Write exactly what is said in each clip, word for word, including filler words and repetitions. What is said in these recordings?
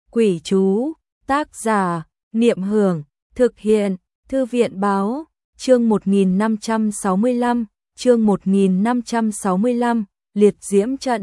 Quỷ chú, tác giả, Niệm Hưởng, thực hiện, Thư viện Báo, chương một nghìn năm trăm sáu mươi lăm, chương một nghìn năm trăm sáu mươi lăm, liệt diễm trận.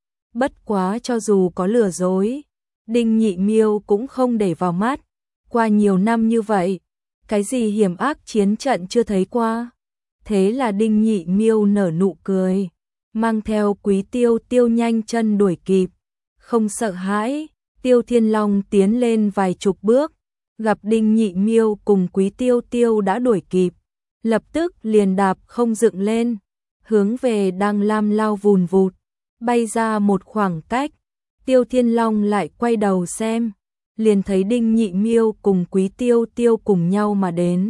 Bất quá cho dù có lừa dối, Đinh Nhị Miêu cũng không để vào mắt. Qua nhiều năm như vậy, cái gì hiểm ác chiến trận chưa thấy qua. Thế là Đinh Nhị Miêu nở nụ cười, mang theo Quý Tiêu Tiêu nhanh chân đuổi kịp. Không sợ hãi, Tiêu Thiên Long tiến lên vài chục bước, gặp Đinh Nhị Miêu cùng Quý Tiêu Tiêu đã đuổi kịp, lập tức liền đạp không dựng lên, hướng về Đăng Lam lao vùn vụt, bay ra một khoảng cách. Tiêu Thiên Long lại quay đầu xem, liền thấy Đinh Nhị Miêu cùng Quý Tiêu Tiêu cùng nhau mà đến.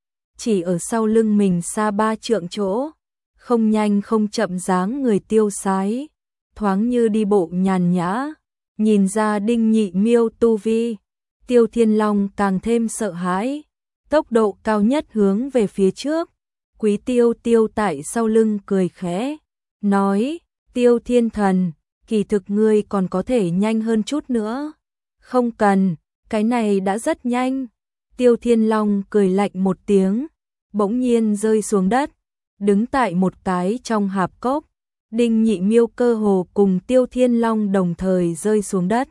Chỉ ở sau lưng mình xa ba trượng chỗ, không nhanh không chậm dáng người tiêu sái, thoáng như đi bộ nhàn nhã, nhìn ra Đinh Nhị Miêu tu vi, Tiêu Thiên Long càng thêm sợ hãi, tốc độ cao nhất hướng về phía trước. Quý Tiêu Tiêu tại sau lưng cười khẽ, nói: Tiêu Thiên Thần, kỳ thực ngươi còn có thể nhanh hơn chút nữa. Không cần, cái này đã rất nhanh. Tiêu Thiên Long cười lạnh một tiếng, bỗng nhiên rơi xuống đất, đứng tại một cái trong hạp cốc. Đinh Nhị Miêu cơ hồ cùng Tiêu Thiên Long đồng thời rơi xuống đất.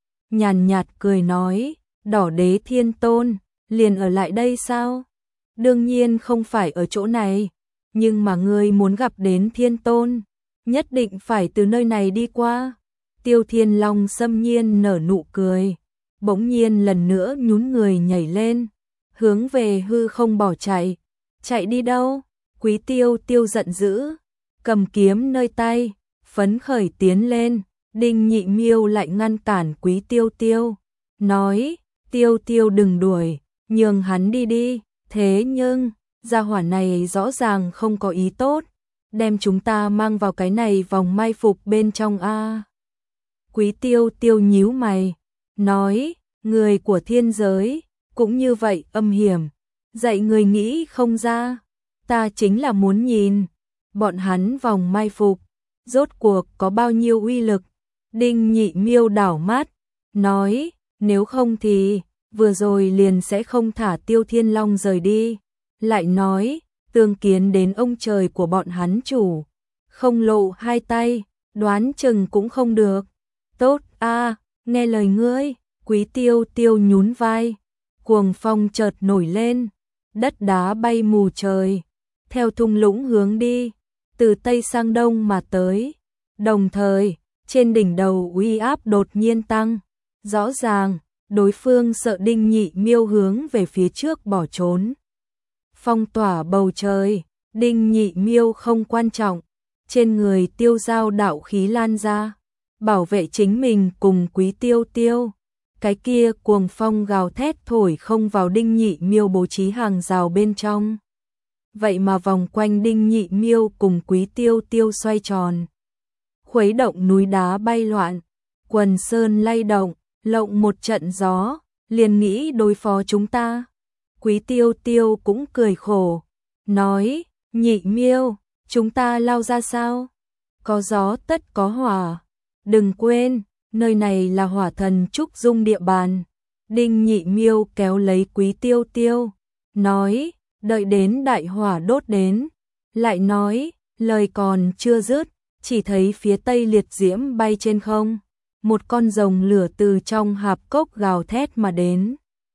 Nhàn nhạt cười nói: Đỏ Đế Thiên Tôn, liền ở lại đây sao? Đương nhiên không phải ở chỗ này, nhưng mà ngươi muốn gặp đến Thiên Tôn, nhất định phải từ nơi này đi qua. Tiêu Thiên Long xâm nhiên nở nụ cười, bỗng nhiên lần nữa nhún người nhảy lên, hướng về hư không bỏ chạy. Chạy đi đâu? Quý Tiêu Tiêu giận dữ, cầm kiếm nơi tay, phấn khởi tiến lên. Đinh Nhị Miêu lại ngăn cản Quý Tiêu Tiêu, nói: Tiêu Tiêu đừng đuổi, nhường hắn đi đi. Thế nhưng, gia hỏa này rõ ràng không có ý tốt, đem chúng ta mang vào cái này vòng mai phục bên trong a. Quý Tiêu Tiêu nhíu mày, nói: Người của thiên giới cũng như vậy âm hiểm, dạy người nghĩ không ra. Ta chính là muốn nhìn bọn hắn vòng mai phục rốt cuộc có bao nhiêu uy lực. Đinh Nhị Miêu đảo mắt, nói: Nếu không thì vừa rồi liền sẽ không thả Tiêu Thiên Long rời đi. Lại nói: tương kiến đến ông trời của bọn hắn chủ, không lộ hai tay, đoán chừng cũng không được. Tốt a, nghe lời ngươi. Quý Tiêu Tiêu nhún vai, cuồng phong chợt nổi lên, đất đá bay mù trời, theo thung lũng hướng đi, từ tây sang đông mà tới. Đồng thời, trên đỉnh đầu uy áp đột nhiên tăng, rõ ràng đối phương sợ Đinh Nhị Miêu hướng về phía trước bỏ trốn. Phong tỏa bầu trời, Đinh Nhị Miêu không quan trọng, trên người tiêu giao đạo khí lan ra, bảo vệ chính mình cùng Quý Tiêu Tiêu. Cái kia cuồng phong gào thét thổi không vào Đinh Nhị Miêu bố trí hàng rào bên trong. Vậy mà vòng quanh Đinh Nhị Miêu cùng Quý Tiêu Tiêu xoay tròn, khuấy động núi đá bay loạn, quần sơn lay động, lộng một trận gió, liền nghĩ đối phó chúng ta. Quý Tiêu Tiêu cũng cười khổ, nói: Nhị Miêu, chúng ta lao ra sao? Có gió tất có hỏa, đừng quên, nơi này là hỏa thần Trúc Dung địa bàn. Đinh Nhị Miêu kéo lấy Quý Tiêu Tiêu, nói: Đợi đến đại hỏa đốt đến. Lại nói, lời còn chưa dứt, chỉ thấy phía tây liệt diễm bay trên không, một con rồng lửa từ trong hạp cốc gào thét mà đến.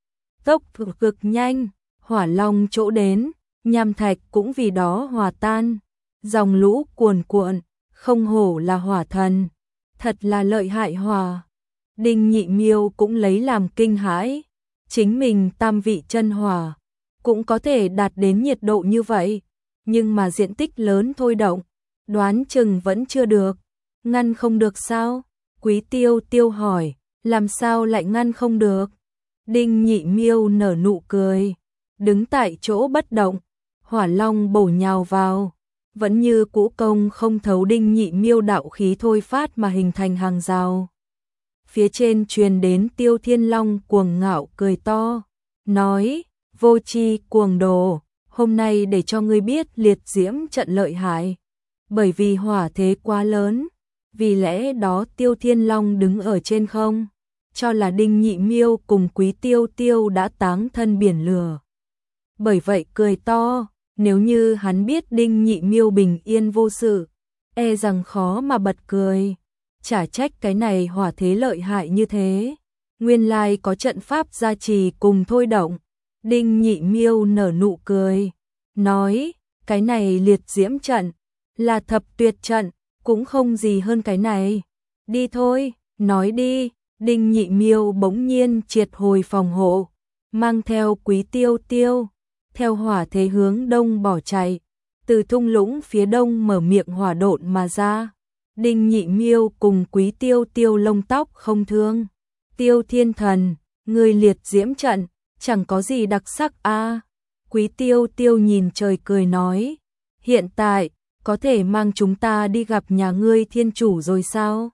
Tốc độ cực nhanh, hỏa long chỗ đến, nham thạch cũng vì đó hòa tan, dòng lũ cuồn cuộn, không hổ là hỏa thần, thật là lợi hại hỏa. Đinh Nhị Miêu cũng lấy làm kinh hãi, chính mình tam vị chân hỏa cũng có thể đạt đến nhiệt độ như vậy, nhưng mà diện tích lớn thôi động, đoán chừng vẫn chưa được. Ngăn không được sao? Quý Tiêu Tiêu hỏi. Làm sao lại ngăn không được? Đinh Nhị Miêu nở nụ cười, đứng tại chỗ bất động. Hỏa long bổ nhào vào, vẫn như cũ công không thấu Đinh Nhị Miêu đạo khí thôi phát mà hình thành hàng rào. Phía trên truyền đến Tiêu Thiên Long cuồng ngạo cười to, nói: Vô tri cuồng đồ, hôm nay để cho ngươi biết liệt diễm trận lợi hại. Bởi vì hỏa thế quá lớn, vì lẽ đó Tiêu Thiên Long đứng ở trên không, cho là Đinh Nhị Miêu cùng Quý Tiêu Tiêu đã táng thân biển lửa. Bởi vậy cười to, nếu như hắn biết Đinh Nhị Miêu bình yên vô sự, e rằng khó mà bật cười. Chả trách cái này hỏa thế lợi hại như thế. Nguyên lai có trận pháp gia trì cùng thôi động. Đinh Nhị Miêu nở nụ cười, nói, cái này liệt diễm trận, là thập tuyệt trận, cũng không gì hơn cái này. Đi thôi, nói đi. Đinh Nhị Miêu bỗng nhiên triệt hồi phòng hộ, mang theo Quý Tiêu Tiêu, theo hỏa thế hướng đông bỏ chạy, từ thung lũng phía đông mở miệng hỏa độn mà ra. Đinh Nhị Miêu cùng Quý Tiêu Tiêu lông tóc không thương. Tiêu Thiên Thần, người liệt diễm trận, chẳng có gì đặc sắc a. À. Quý Tiêu Tiêu nhìn trời cười nói, hiện tại, có thể mang chúng ta đi gặp nhà ngươi thiên chủ rồi sao?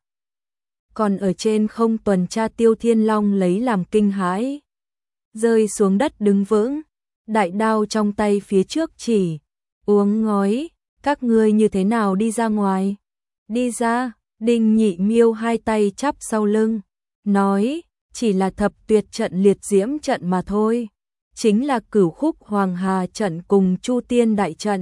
Còn ở trên không tuần tra Tiêu Thiên Long lấy làm kinh hãi. Rơi xuống đất đứng vững, đại đao trong tay phía trước chỉ, uống ngói, các ngươi như thế nào đi ra ngoài? Đi ra, Đinh Nhị Miêu hai tay chắp sau lưng, nói, chỉ là thập tuyệt trận liệt diễm trận mà thôi. Chính là cửu khúc hoàng hà trận cùng chu tiên đại trận.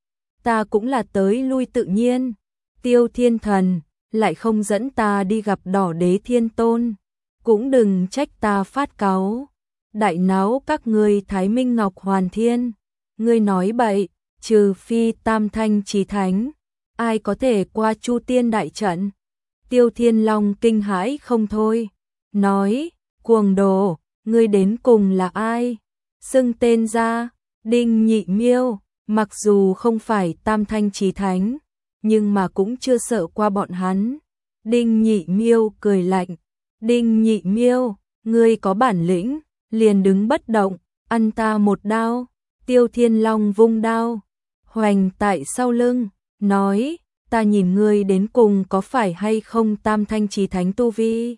Ta cũng là tới lui tự nhiên. Tiêu Thiên Thần, lại không dẫn ta đi gặp đỏ đế thiên tôn. Cũng đừng trách ta phát cáu. Đại náo các ngươi Thái Minh Ngọc Hoàn Thiên. Ngươi nói bậy, trừ phi tam thanh chí thánh. Ai có thể qua chu tiên đại trận? Tiêu Thiên Long kinh hãi không thôi. Nói, cuồng đồ, ngươi đến cùng là ai? Xưng tên ra, Đinh Nhị Miêu, mặc dù không phải tam thanh chí thánh, nhưng mà cũng chưa sợ qua bọn hắn. Đinh Nhị Miêu cười lạnh, Đinh Nhị Miêu, ngươi có bản lĩnh, liền đứng bất động, ăn ta một đao. Tiêu Thiên Long vung đao, hoành tại sau lưng, nói, ta nhìn ngươi đến cùng có phải hay không tam thanh chí thánh tu vi.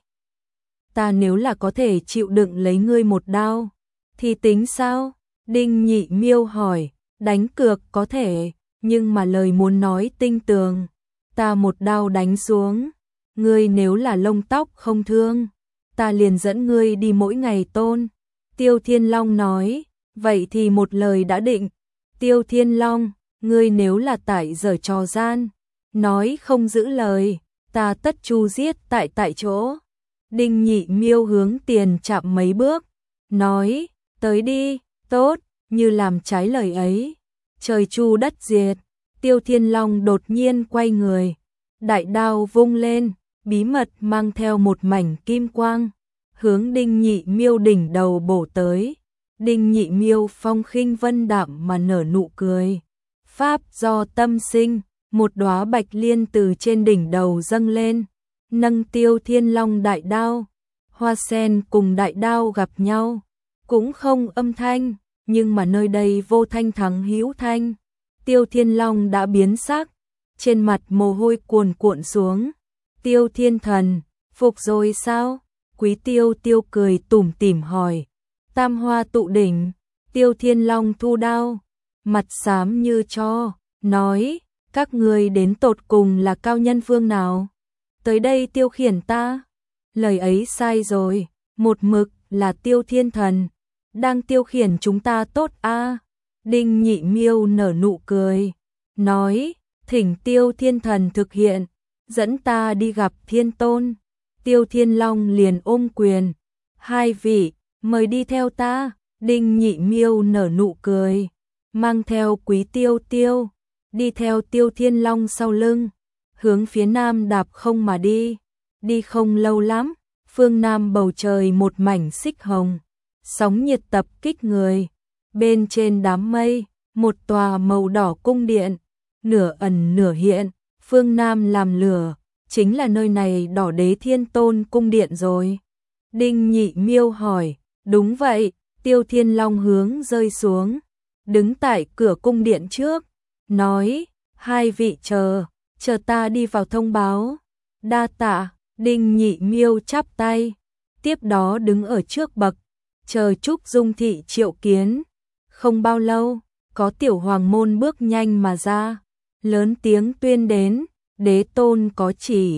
Ta nếu là có thể chịu đựng lấy ngươi một đao, thì tính sao? Đinh Nhị Miêu hỏi, đánh cược có thể, nhưng mà lời muốn nói tinh tường, ta một đao đánh xuống, ngươi nếu là lông tóc không thương, ta liền dẫn ngươi đi mỗi ngày tôn. Tiêu Thiên Long nói, vậy thì một lời đã định. Tiêu Thiên Long, ngươi nếu là tại giở trò gian, nói không giữ lời, ta tất chu giết tại tại chỗ. Đinh Nhị Miêu hướng tiền chạm mấy bước, nói, tới đi, tốt, như làm trái lời ấy, trời chu đất diệt. Tiêu Thiên Long đột nhiên quay người, đại đao vung lên, bí mật mang theo một mảnh kim quang, hướng Đinh Nhị Miêu đỉnh đầu bổ tới. Đinh Nhị Miêu phong khinh vân đạm mà nở nụ cười. Pháp do tâm sinh, một đóa bạch liên từ trên đỉnh đầu dâng lên, nâng Tiêu Thiên Long đại đao. Hoa sen cùng đại đao gặp nhau, cũng không âm thanh, nhưng mà nơi đây vô thanh thắng hữu thanh. Tiêu Thiên Long đã biến sắc, trên mặt mồ hôi cuồn cuộn xuống. Tiêu Thiên Thần, phục rồi sao? Quý Tiêu Tiêu cười tủm tỉm hỏi. Tam hoa tụ đỉnh. Tiêu Thiên Long thu đao, mặt xám như tro, nói, các ngươi đến tột cùng là cao nhân phương nào? Tới đây tiêu khiển ta? Lời ấy sai rồi, một mực là Tiêu Thiên Thần đang tiêu khiển chúng ta tốt a. À. Đinh Nhị Miêu nở nụ cười, nói, thỉnh Tiêu Thiên Thần thực hiện, dẫn ta đi gặp Thiên Tôn. Tiêu Thiên Long liền ôm quyền, hai vị, mời đi theo ta. Đinh Nhị Miêu nở nụ cười, mang theo Quý Tiêu Tiêu, đi theo Tiêu Thiên Long sau lưng, hướng phía nam đạp không mà đi. Đi không lâu lắm, phương nam bầu trời một mảnh xích hồng, sóng nhiệt tập kích người. Bên trên đám mây, một tòa màu đỏ cung điện, nửa ẩn nửa hiện, phương nam làm lửa, chính là nơi này đỏ đế thiên tôn cung điện rồi. Đinh Nhị Miêu hỏi, đúng vậy. Tiêu Thiên Long hướng rơi xuống, đứng tại cửa cung điện trước, nói, hai vị chờ, chờ ta đi vào thông báo. Đa tạ. Đinh Nhị Miêu chắp tay, tiếp đó đứng ở trước bậc, chờ Trúc Dung thị triệu kiến. Không bao lâu, có tiểu hoàng môn bước nhanh mà ra, lớn tiếng tuyên đến, đế tôn có chỉ,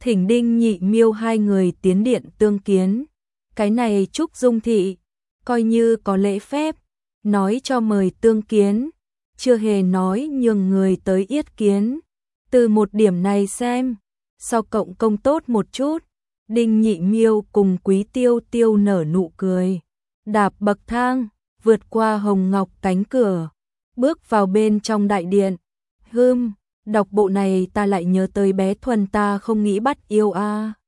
thỉnh Đinh Nhị Miêu hai người tiến điện tương kiến. Cái này Trúc Dung thị, coi như có lễ phép, nói cho mời tương kiến, chưa hề nói nhường người tới yết kiến. Từ một điểm này xem, sau cộng công tốt một chút, Đinh Nhị Miêu cùng Quý Tiêu Tiêu nở nụ cười, đạp bậc thang, vượt qua hồng ngọc cánh cửa, bước vào bên trong đại điện. Hưm, đọc bộ này ta lại nhớ tới bé Thuần ta không nghĩ bắt yêu a. À.